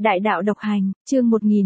Đại đạo độc hành, chương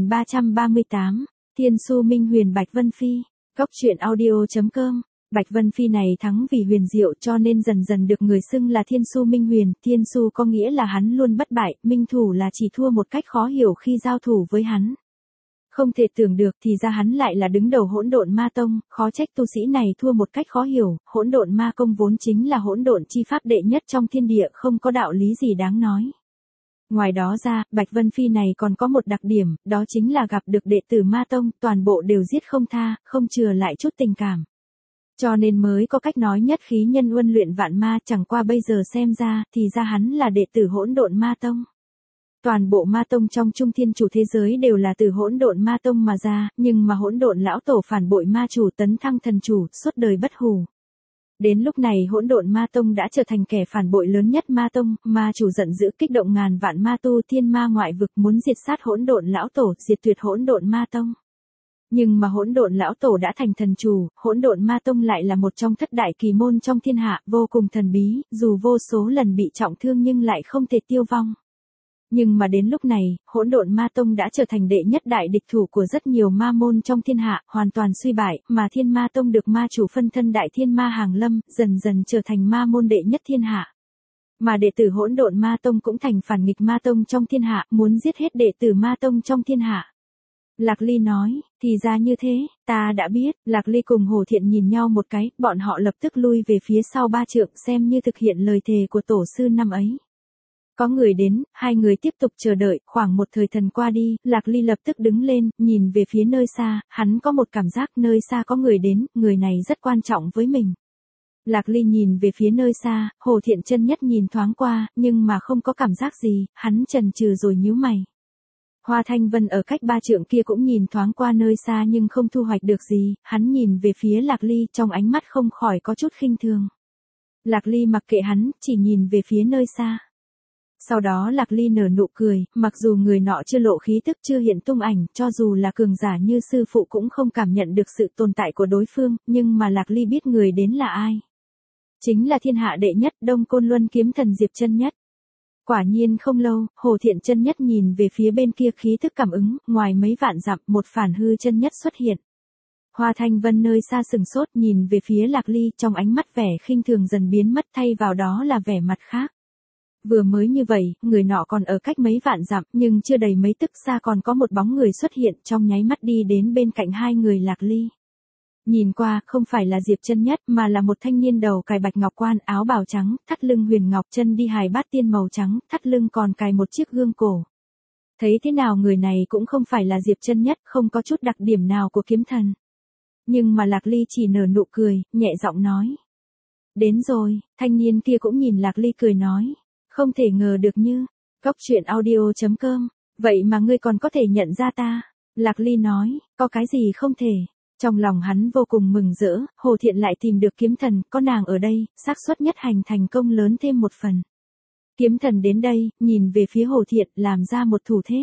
1338, Thiên Su Minh Huyền Bạch Vân Phi, góc truyện audio.com. Bạch Vân Phi này thắng vì huyền diệu cho nên dần dần được người xưng là Thiên Su Minh Huyền. Thiên Su có nghĩa là hắn luôn bất bại, Minh Thủ là chỉ thua một cách khó hiểu khi giao thủ với hắn. Không thể tưởng được thì ra hắn lại là đứng đầu Hỗn Độn Ma Tông, khó trách tu sĩ này thua một cách khó hiểu. Hỗn Độn Ma Công vốn chính là hỗn độn chi pháp đệ nhất trong thiên địa, không có đạo lý gì đáng nói. Ngoài đó ra, Bạch Vân Phi này còn có một đặc điểm, đó chính là gặp được đệ tử Ma Tông, toàn bộ đều giết không tha, không chừa lại chút tình cảm. Cho nên mới có cách nói nhất khí nhân huân luyện vạn ma, chẳng qua bây giờ xem ra, thì ra hắn là đệ tử Hỗn Độn Ma Tông. Toàn bộ Ma Tông trong Trung Thiên Chủ thế giới đều là từ Hỗn Độn Ma Tông mà ra, nhưng mà Hỗn Độn lão tổ phản bội ma chủ tấn thăng thần chủ, suốt đời bất hủ. Đến lúc này Hỗn Độn Ma Tông đã trở thành kẻ phản bội lớn nhất Ma Tông, ma chủ giận dữ kích động ngàn vạn ma tu thiên ma ngoại vực muốn diệt sát Hỗn Độn lão tổ, diệt tuyệt Hỗn Độn Ma Tông. Nhưng mà Hỗn Độn lão tổ đã thành thần chủ, Hỗn Độn Ma Tông lại là một trong thất đại kỳ môn trong thiên hạ, vô cùng thần bí, dù vô số lần bị trọng thương nhưng lại không thể tiêu vong. Nhưng mà đến lúc này, Hỗn Độn Ma Tông đã trở thành đệ nhất đại địch thủ của rất nhiều ma môn trong thiên hạ, hoàn toàn suy bại, mà Thiên Ma Tông được ma chủ phân thân Đại Thiên Ma hàng lâm, dần dần trở thành ma môn đệ nhất thiên hạ. Mà đệ tử Hỗn Độn Ma Tông cũng thành phản nghịch Ma Tông trong thiên hạ, muốn giết hết đệ tử Ma Tông trong thiên hạ. Lạc Ly nói, thì ra như thế, ta đã biết. Lạc Ly cùng Hồ Thiện nhìn nhau một cái, bọn họ lập tức lui về phía sau 3 trượng xem như thực hiện lời thề của tổ sư năm ấy. Có người đến, hai người tiếp tục chờ đợi, khoảng một thời thần qua đi, Lạc Ly lập tức đứng lên, nhìn về phía nơi xa, hắn có một cảm giác nơi xa có người đến, người này rất quan trọng với mình. Lạc Ly nhìn về phía nơi xa, Hồ Thiện chân nhất nhìn thoáng qua, nhưng mà không có cảm giác gì, hắn chần chừ rồi nhíu mày. Hoa Thanh Vân ở cách 3 trượng kia cũng nhìn thoáng qua nơi xa nhưng không thu hoạch được gì, hắn nhìn về phía Lạc Ly trong ánh mắt không khỏi có chút khinh thường. Lạc Ly mặc kệ hắn, chỉ nhìn về phía nơi xa. Sau đó Lạc Ly nở nụ cười, mặc dù người nọ chưa lộ khí tức chưa hiện tung ảnh, cho dù là cường giả như sư phụ cũng không cảm nhận được sự tồn tại của đối phương, nhưng mà Lạc Ly biết người đến là ai. Chính là thiên hạ đệ nhất Đông Côn Luân kiếm thần Diệp Chân Nhất. Quả nhiên không lâu, Hồ Thiện chân nhất nhìn về phía bên kia khí thức cảm ứng, ngoài mấy vạn dặm một phản hư chân nhất xuất hiện. Hoa Thanh Vân nơi xa sừng sốt nhìn về phía Lạc Ly trong ánh mắt vẻ khinh thường dần biến mất thay vào đó là vẻ mặt khác. Vừa mới như vậy, người nọ còn ở cách mấy vạn dặm nhưng chưa đầy mấy tức xa còn có một bóng người xuất hiện trong nháy mắt đi đến bên cạnh hai người Lạc Ly. Nhìn qua, không phải là Diệp Chân Nhất mà là một thanh niên đầu cài bạch ngọc quan, áo bào trắng, thắt lưng huyền ngọc, chân đi hài bát tiên màu trắng, thắt lưng còn cài một chiếc gương cổ. Thấy thế nào người này cũng không phải là Diệp Chân Nhất, không có chút đặc điểm nào của kiếm thần. Nhưng mà Lạc Ly chỉ nở nụ cười, nhẹ giọng nói. Đến rồi, thanh niên kia cũng nhìn Lạc Ly cười nói. Không thể ngờ được như, góc truyện audio.com, vậy mà ngươi còn có thể nhận ra ta. Lạc Ly nói, có cái gì không thể. Trong lòng hắn vô cùng mừng rỡ, Hồ Thiện lại tìm được kiếm thần, có nàng ở đây, xác suất nhất hành thành công lớn thêm một phần. Kiếm thần đến đây, nhìn về phía Hồ Thiện, làm ra một thủ thế.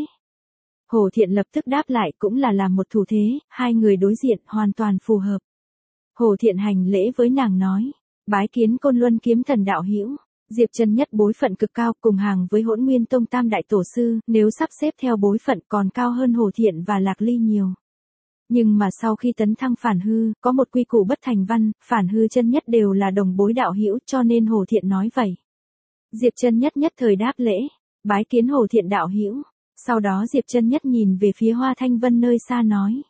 Hồ Thiện lập tức đáp lại cũng là làm một thủ thế, hai người đối diện hoàn toàn phù hợp. Hồ Thiện hành lễ với nàng nói, bái kiến Côn Luân kiếm thần đạo hữu. Diệp Chân Nhất bối phận cực cao, cùng hàng với Hỗn Nguyên Tông tam đại tổ sư, nếu sắp xếp theo bối phận còn cao hơn Hồ Thiện và Lạc Ly nhiều. Nhưng mà sau khi tấn thăng phản hư, có một quy củ bất thành văn, phản hư chân nhất đều là đồng bối đạo hữu, cho nên Hồ Thiện nói vậy. Diệp Chân Nhất nhất thời đáp lễ, bái kiến Hồ Thiện đạo hữu. Sau đó Diệp Chân Nhất nhìn về phía Hoa Thanh Vân nơi xa nói.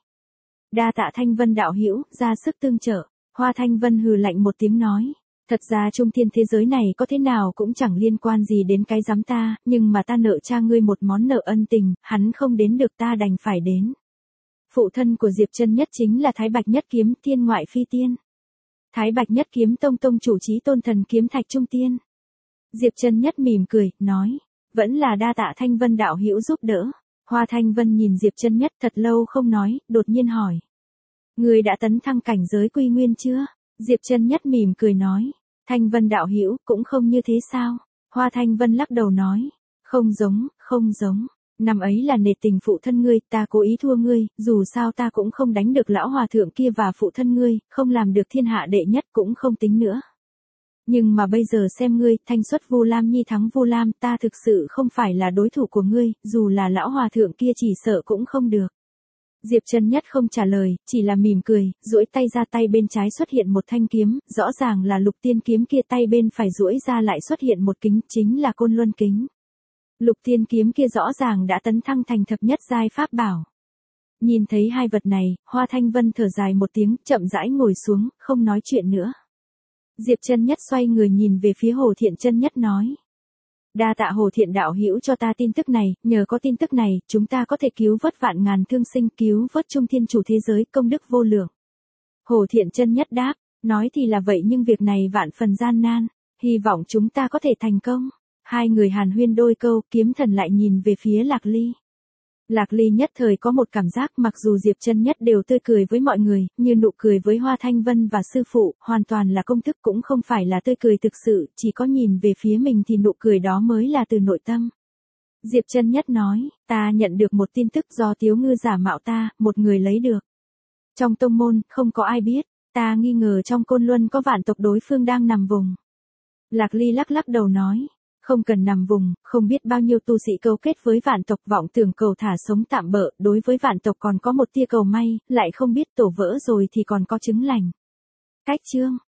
Đa tạ Thanh Vân đạo hữu, ra sức tương trợ. Hoa Thanh Vân hừ lạnh một tiếng nói. Thật ra trung thiên thế giới này có thế nào cũng chẳng liên quan gì đến cái giám ta, nhưng mà ta nợ cha ngươi một món nợ ân tình, hắn không đến được ta đành phải đến. Phụ thân của Diệp Chân Nhất chính là Thái Bạch Nhất Kiếm Tiên ngoại phi tiên. Thái Bạch Nhất Kiếm Tông tông chủ Chí Tôn Thần Kiếm Thạch Trung Tiên. Diệp Chân Nhất mỉm cười, nói, vẫn là đa tạ Thanh Vân đạo hữu giúp đỡ. Hoa Thanh Vân nhìn Diệp Chân Nhất thật lâu không nói, đột nhiên hỏi. Ngươi đã tấn thăng cảnh giới quy nguyên chưa? Diệp Chân Nhất mỉm cười nói, Thanh Vân đạo hữu cũng không như thế sao? Hoa Thanh Vân lắc đầu nói, không giống. Năm ấy là nể tình phụ thân ngươi, ta cố ý thua ngươi, dù sao ta cũng không đánh được lão hòa thượng kia và phụ thân ngươi, không làm được thiên hạ đệ nhất cũng không tính nữa. Nhưng mà bây giờ xem ngươi, thanh xuất Vu Lam Nhi thắng Vu Lam, ta thực sự không phải là đối thủ của ngươi, dù là lão hòa thượng kia chỉ sợ cũng không được. Diệp Trân Nhất không trả lời, chỉ là mỉm cười, duỗi tay ra, tay bên trái xuất hiện một thanh kiếm, rõ ràng là Lục Tiên kiếm kia, tay bên phải duỗi ra lại xuất hiện một kính, chính là Côn Luân kính. Lục Tiên kiếm kia rõ ràng đã tấn thăng thành thập nhất giai pháp bảo. Nhìn thấy hai vật này, Hoa Thanh Vân thở dài một tiếng, chậm rãi ngồi xuống, không nói chuyện nữa. Diệp Trân Nhất xoay người nhìn về phía Hồ Thiện Trân Nhất nói. Đa tạ Hồ Thiện đạo hữu cho ta tin tức này, nhờ có tin tức này, chúng ta có thể cứu vớt vạn ngàn thương sinh, cứu vớt Trung Thiên Chủ thế giới, công đức vô lượng. Hồ Thiện Trân Nhất đáp, nói thì là vậy nhưng việc này vạn phần gian nan, hy vọng chúng ta có thể thành công. Hai người hàn huyên đôi câu, Kiếm Thần lại nhìn về phía Lạc Ly. Lạc Ly nhất thời có một cảm giác mặc dù Diệp Trân Nhất đều tươi cười với mọi người, như nụ cười với Hoa Thanh Vân và sư phụ, hoàn toàn là công thức cũng không phải là tươi cười thực sự, chỉ có nhìn về phía mình thì nụ cười đó mới là từ nội tâm. Diệp Trân Nhất nói, ta nhận được một tin tức do Tiếu Ngư giả mạo ta, một người lấy được. Trong tông môn, không có ai biết, ta nghi ngờ trong Côn Luân có vạn tộc đối phương đang nằm vùng. Lạc Ly lắc lắc đầu nói. Không cần nằm vùng, không biết bao nhiêu tu sĩ câu kết với vạn tộc vọng tưởng cầu thả sống tạm bợ, đối với vạn tộc còn có một tia cầu may, lại không biết tổ vỡ rồi thì còn có chứng lành. Cách chương